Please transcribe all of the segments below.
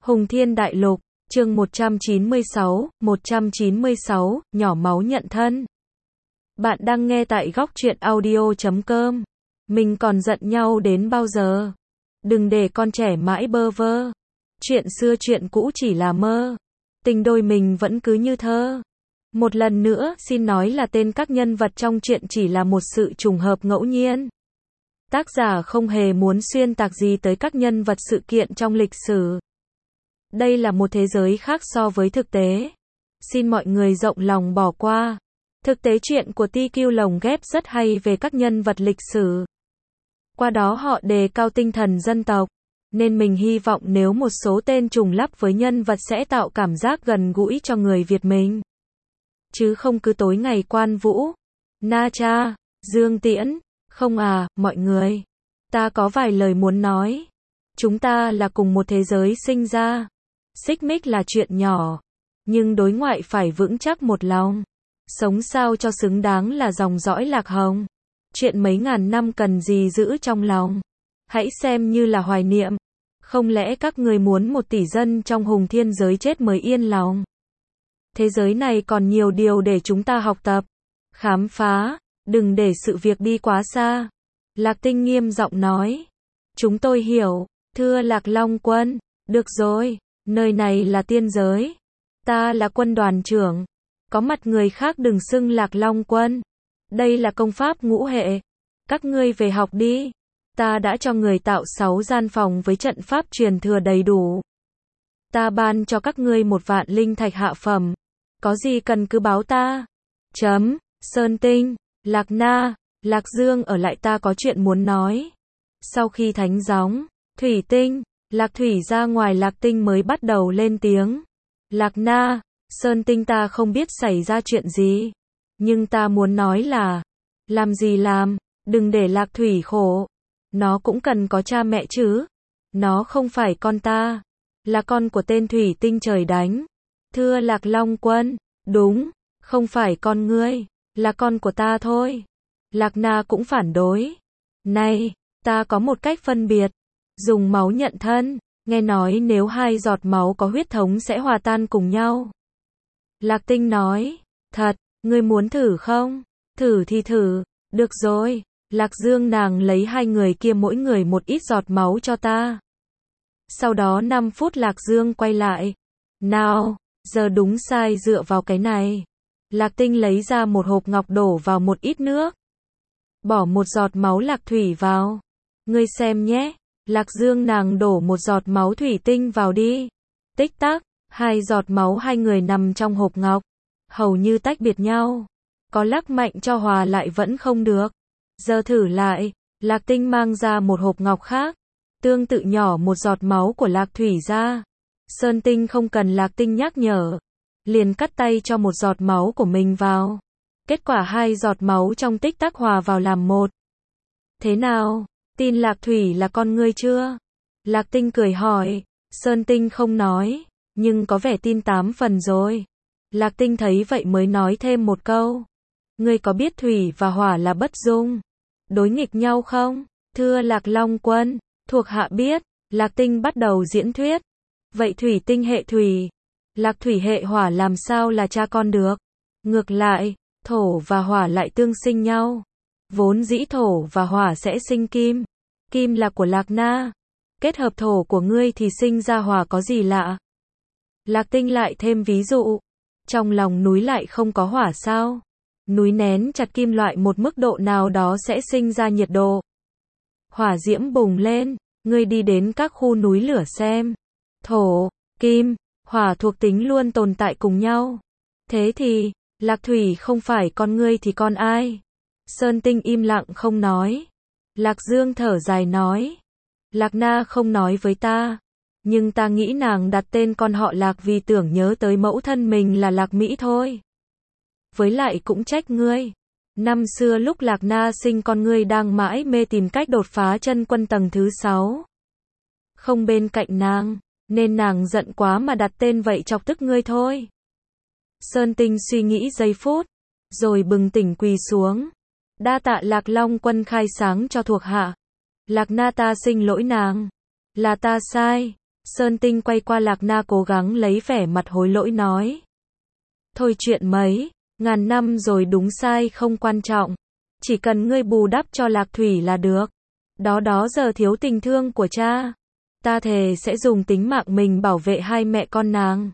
Hùng Thiên Đại Lục, chương 196, nhỏ máu nhận thân. Bạn đang nghe tại góc truyện audio.com. Mình còn giận nhau đến bao giờ? Đừng để con trẻ mãi bơ vơ. Chuyện xưa chuyện cũ chỉ là mơ. Tình đôi mình vẫn cứ như thơ. Một lần nữa, xin nói là tên các nhân vật trong truyện chỉ là một sự trùng hợp ngẫu nhiên. Tác giả không hề muốn xuyên tạc gì tới các nhân vật sự kiện trong lịch sử. Đây là một thế giới khác so với thực tế. Xin mọi người rộng lòng bỏ qua. Thực tế chuyện của TQ lồng ghép rất hay về các nhân vật lịch sử. Qua đó họ đề cao tinh thần dân tộc. Nên mình hy vọng nếu một số tên trùng lắp với nhân vật sẽ tạo cảm giác gần gũi cho người Việt mình. Chứ không cứ tối ngày Quan Vũ, Na Cha, Dương Tiễn. Không à, mọi người. Ta có vài lời muốn nói. Chúng ta là cùng một thế giới sinh ra. Xích mích là chuyện nhỏ. Nhưng đối ngoại phải vững chắc một lòng. Sống sao cho xứng đáng là dòng dõi Lạc Hồng. Chuyện mấy ngàn năm cần gì giữ trong lòng. Hãy xem như là hoài niệm. Không lẽ các người muốn 1 tỷ dân trong hùng thiên giới chết mới yên lòng? Thế giới này còn nhiều điều để chúng ta học tập, khám phá. Đừng để sự việc đi quá xa. Lạc Tinh nghiêm giọng nói. Chúng tôi hiểu, thưa Lạc Long Quân. Được rồi, nơi này là tiên giới. Ta là quân đoàn trưởng. Có mặt người khác đừng xưng Lạc Long Quân. Đây là công pháp ngũ hệ. Các ngươi về học đi. Ta đã cho người tạo 6 gian phòng với trận pháp truyền thừa đầy đủ. Ta ban cho các ngươi 1 vạn linh thạch hạ phẩm. Có gì cần cứ báo ta. Sơn Tinh, Lạc Na, Lạc Dương ở lại, ta có chuyện muốn nói. Sau khi thánh gióng, Thủy Tinh, Lạc Thủy ra ngoài, Lạc Tinh mới bắt đầu lên tiếng. Lạc Na, Sơn Tinh, ta không biết xảy ra chuyện gì. Nhưng ta muốn nói là, làm gì làm, đừng để Lạc Thủy khổ. Nó cũng cần có cha mẹ chứ. Nó không phải con ta, là con của tên Thủy Tinh trời đánh. Thưa Lạc Long Quân, đúng, không phải con ngươi, là con của ta thôi. Lạc Na cũng phản đối. Này, ta có một cách phân biệt. Dùng máu nhận thân. Nghe nói nếu 2 giọt máu có huyết thống sẽ hòa tan cùng nhau. Lạc Tinh nói. Thật, ngươi muốn thử không? Thử thì thử. Được rồi. Lạc Dương nàng lấy 2 người kia mỗi người một ít giọt máu cho ta. Sau đó 5 phút Lạc Dương quay lại. Nào, giờ đúng sai dựa vào cái này. Lạc Tinh lấy ra một hộp ngọc đổ vào một ít nước. Bỏ 1 giọt máu Lạc Thủy vào. Ngươi xem nhé. Lạc Dương nàng đổ 1 giọt máu thủy tinh vào đi. Tích tắc, 2 giọt máu 2 người nằm trong hộp ngọc. Hầu như tách biệt nhau. Có lắc mạnh cho hòa lại vẫn không được. Giờ thử lại. Lạc Tinh mang ra một hộp ngọc khác. Tương tự nhỏ 1 giọt máu của Lạc Thủy ra. Sơn Tinh không cần Lạc Tinh nhắc nhở. Liền cắt tay cho 1 giọt máu của mình vào. Kết quả 2 giọt máu trong tích tắc hòa vào làm một. Thế nào? Tin Lạc Thủy là con ngươi chưa? Lạc Tinh cười hỏi. Sơn Tinh không nói. Nhưng có vẻ tin 8 phần rồi. Lạc Tinh thấy vậy mới nói thêm một câu. Ngươi có biết thủy và hỏa là bất dung, đối nghịch nhau không? Thưa Lạc Long Quân, thuộc hạ biết. Lạc Tinh bắt đầu diễn thuyết. Vậy thủy tinh hệ thủy, Lạc Thủy hệ hỏa làm sao là cha con được? Ngược lại, thổ và hỏa lại tương sinh nhau. Vốn dĩ thổ và hỏa sẽ sinh kim. Kim là của Lạc Na. Kết hợp thổ của ngươi thì sinh ra hỏa, có gì lạ? Lạc Tinh lại thêm ví dụ. Trong lòng núi lại không có hỏa sao? Núi nén chặt kim loại một mức độ nào đó sẽ sinh ra nhiệt độ. Hỏa diễm bùng lên. Ngươi đi đến các khu núi lửa xem. Thổ, kim, hỏa thuộc tính luôn tồn tại cùng nhau. Thế thì, Lạc Thủy không phải con ngươi thì con ai? Sơn Tinh im lặng không nói. Lạc Dương thở dài nói. Lạc Na không nói với ta. Nhưng ta nghĩ nàng đặt tên con họ Lạc vì tưởng nhớ tới mẫu thân mình là Lạc Mỹ thôi. Với lại cũng trách ngươi. Năm xưa lúc Lạc Na sinh con ngươi đang mãi mê tìm cách đột phá chân quân tầng thứ 6. Không bên cạnh nàng. Nên nàng giận quá mà đặt tên vậy chọc tức ngươi thôi. Sơn Tinh suy nghĩ giây phút. Rồi bừng tỉnh quỳ xuống. Đa tạ Lạc Long Quân khai sáng cho thuộc hạ. Lạc Na ta xin lỗi nàng. Là ta sai. Sơn Tinh quay qua Lạc Na cố gắng lấy vẻ mặt hối lỗi nói. Thôi chuyện mấy, ngàn năm rồi đúng sai không quan trọng. Chỉ cần ngươi bù đắp cho Lạc Thủy là được. Đó giờ thiếu tình thương của cha. Ta thề sẽ dùng tính mạng mình bảo vệ hai mẹ con nàng.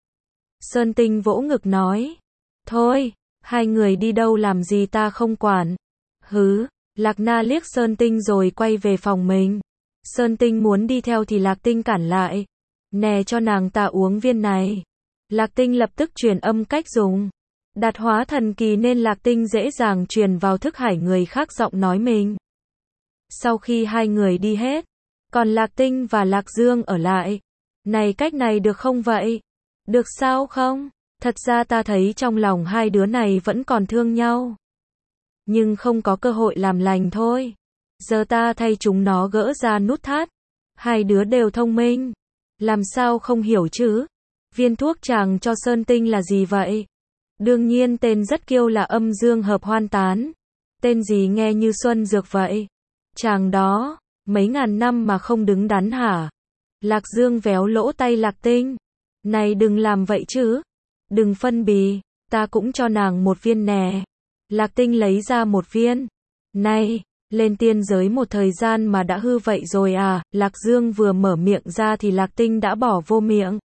Sơn Tinh vỗ ngực nói. Thôi, hai người đi đâu làm gì ta không quản. Hứ, Lạc Na liếc Sơn Tinh rồi quay về phòng mình. Sơn Tinh muốn đi theo thì Lạc Tinh cản lại. Nè cho nàng ta uống viên này. Lạc Tinh lập tức truyền âm cách dùng. Đặt hóa thần kỳ nên Lạc Tinh dễ dàng truyền vào thức hải người khác giọng nói mình. Sau khi hai người đi hết, còn Lạc Tinh và Lạc Dương ở lại. Này cách này được không vậy? Được sao không? Thật ra ta thấy trong lòng hai đứa này vẫn còn thương nhau. Nhưng không có cơ hội làm lành thôi. Giờ ta thay chúng nó gỡ ra nút thắt. Hai đứa đều thông minh. Làm sao không hiểu chứ? Viên thuốc chàng cho Sơn Tinh là gì vậy? Đương nhiên tên rất kiêu là âm dương hợp hoan tán. Tên gì nghe như xuân dược vậy? Chàng đó, mấy ngàn năm mà không đứng đắn hả? Lạc Dương véo lỗ tay Lạc Tinh. Này đừng làm vậy chứ. Đừng phân bì, ta cũng cho nàng một viên nè. Lạc Tinh lấy ra một viên. Này, lên tiên giới một thời gian mà đã hư vậy rồi à? Lạc Dương vừa mở miệng ra thì Lạc Tinh đã bỏ vô miệng.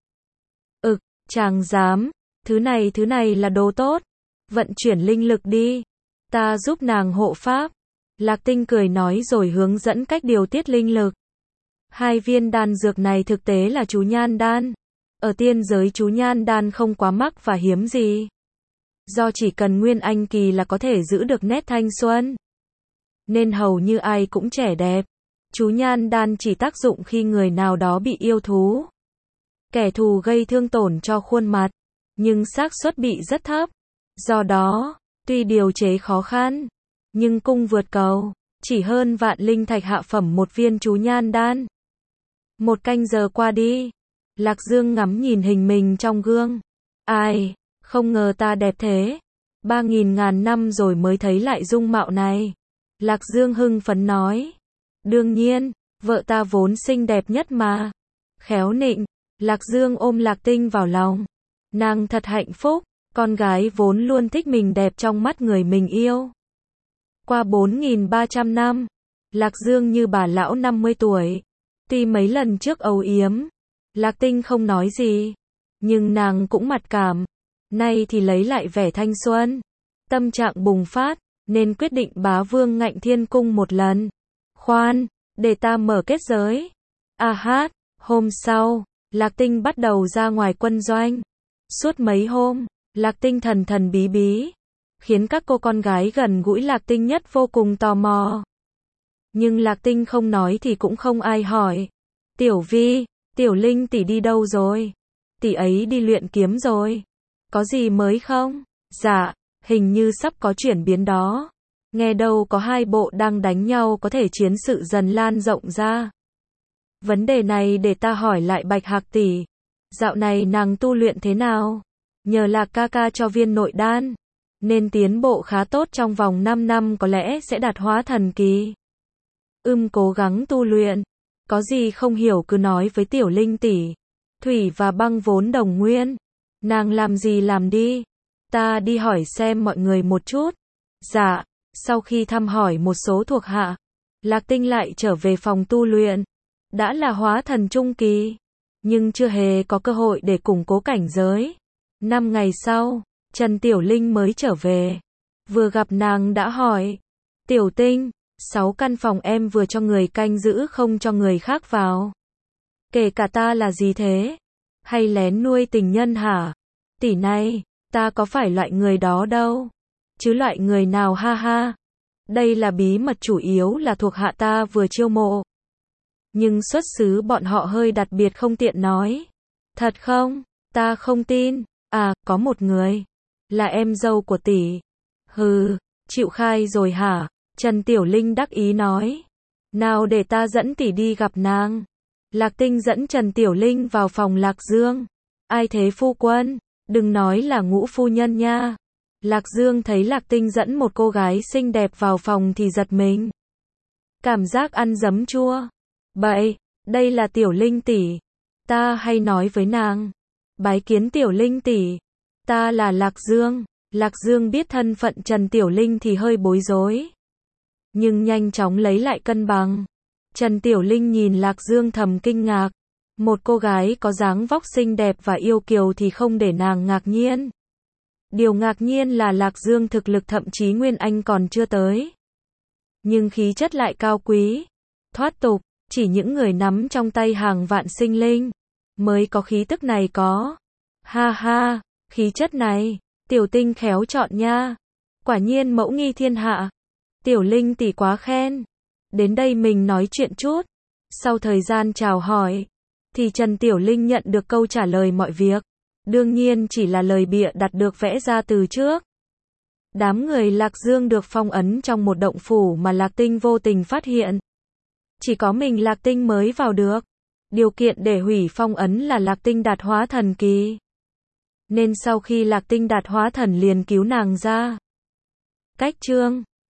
Chàng dám. Thứ này là đồ tốt. Vận chuyển linh lực đi. Ta giúp nàng hộ pháp. Lạc Tinh cười nói rồi hướng dẫn cách điều tiết linh lực. Hai viên đan dược này thực tế là chú nhan đan. Ở tiên giới chú nhan đan không quá mắc và hiếm gì. Do chỉ cần nguyên anh kỳ là có thể giữ được nét thanh xuân. Nên hầu như ai cũng trẻ đẹp. Chú nhan đan chỉ tác dụng khi người nào đó bị yêu thú. Kẻ thù gây thương tổn cho khuôn mặt. Nhưng xác suất bị rất thấp. Do đó, tuy điều chế khó khăn, nhưng cung vượt cầu, chỉ hơn vạn linh thạch hạ phẩm một viên chú nhan đan. Một canh giờ qua đi, Lạc Dương ngắm nhìn hình mình trong gương. Ai, không ngờ ta đẹp thế. 3.000 ngàn năm rồi mới thấy lại dung mạo này. Lạc Dương hưng phấn nói. Đương nhiên, vợ ta vốn xinh đẹp nhất mà. Khéo nịnh, Lạc Dương ôm Lạc Tinh vào lòng. Nàng thật hạnh phúc, con gái vốn luôn thích mình đẹp trong mắt người mình yêu. Qua 4.300 năm, Lạc Dương như bà lão 50 tuổi. Tuy mấy lần trước âu yếm, Lạc Tinh không nói gì, nhưng nàng cũng mặc cảm. Nay thì lấy lại vẻ thanh xuân, tâm trạng bùng phát, nên quyết định bá vương ngạnh thiên cung một lần. Khoan, để ta mở kết giới. Hôm sau, Lạc Tinh bắt đầu ra ngoài quân doanh. Suốt mấy hôm, Lạc Tinh thần thần bí bí, khiến các cô con gái gần gũi Lạc Tinh nhất vô cùng tò mò. Nhưng Lạc Tinh không nói thì cũng không ai hỏi. Tiểu Vi, Tiểu Linh tỷ đi đâu rồi? Tỷ ấy đi luyện kiếm rồi. Có gì mới không? Dạ, hình như sắp có chuyển biến đó. Nghe đâu có hai bộ đang đánh nhau có thể chiến sự dần lan rộng ra. Vấn đề này để ta hỏi lại Bạch Hạc tỷ. Dạo này nàng tu luyện thế nào? Nhờ Lạc ca ca cho viên nội đan, nên tiến bộ khá tốt, trong vòng 5 năm có lẽ sẽ đạt hóa thần kỳ. Cố gắng tu luyện. Có gì không hiểu cứ nói với Tiểu Linh tỷ. Thủy và băng vốn đồng nguyên. Nàng làm gì làm đi. Ta đi hỏi xem mọi người một chút. Dạ, sau khi thăm hỏi một số thuộc hạ, Lạc Tinh lại trở về phòng tu luyện. Đã là hóa thần trung kỳ, nhưng chưa hề có cơ hội để củng cố cảnh giới. 5 ngày sau, Trần Tiểu Linh mới trở về. Vừa gặp nàng đã hỏi. Tiểu Tinh, 6 căn phòng em vừa cho người canh giữ không cho người khác vào. Kể cả ta là gì thế? Hay lén nuôi tình nhân hả? Tỷ này, ta có phải loại người đó đâu. Chứ loại người nào ha ha. Đây là bí mật chủ yếu là thuộc hạ ta vừa chiêu mộ. Nhưng xuất xứ bọn họ hơi đặc biệt không tiện nói. Thật không? Ta không tin. Có một người. Là em dâu của tỷ. Hừ, chịu khai rồi hả? Trần Tiểu Linh đắc ý nói. Nào để ta dẫn tỷ đi gặp nàng. Lạc Tinh dẫn Trần Tiểu Linh vào phòng Lạc Dương. Ai thế phu quân? Đừng nói là Ngũ phu nhân nha. Lạc Dương thấy Lạc Tinh dẫn một cô gái xinh đẹp vào phòng thì giật mình. Cảm giác ăn giấm chua. Bậy, đây là Tiểu Linh tỷ. Ta hay nói với nàng, bái kiến Tiểu Linh tỷ, ta là Lạc Dương. Lạc Dương biết thân phận Trần Tiểu Linh thì hơi bối rối, nhưng nhanh chóng lấy lại cân bằng. Trần Tiểu Linh nhìn Lạc Dương thầm kinh ngạc, một cô gái có dáng vóc xinh đẹp và yêu kiều thì không để nàng ngạc nhiên. Điều ngạc nhiên là Lạc Dương thực lực thậm chí Nguyên Anh còn chưa tới, nhưng khí chất lại cao quý, thoát tục, chỉ những người nắm trong tay hàng vạn sinh linh mới có khí tức này có. Ha ha, khí chất này, Tiểu Tinh khéo chọn nha. Quả nhiên mẫu nghi thiên hạ. Tiểu Linh tỷ quá khen. Đến đây mình nói chuyện chút. Sau thời gian chào hỏi, thì Trần Tiểu Linh nhận được câu trả lời mọi việc. Đương nhiên chỉ là lời bịa đặt được vẽ ra từ trước. Đám người Lạc Dương được phong ấn trong một động phủ mà Lạc Tinh vô tình phát hiện. Chỉ có mình Lạc Tinh mới vào được. Điều kiện để hủy phong ấn là Lạc Tinh đạt hóa thần kỳ. Nên sau khi Lạc Tinh đạt hóa thần liền cứu nàng ra. Cách chương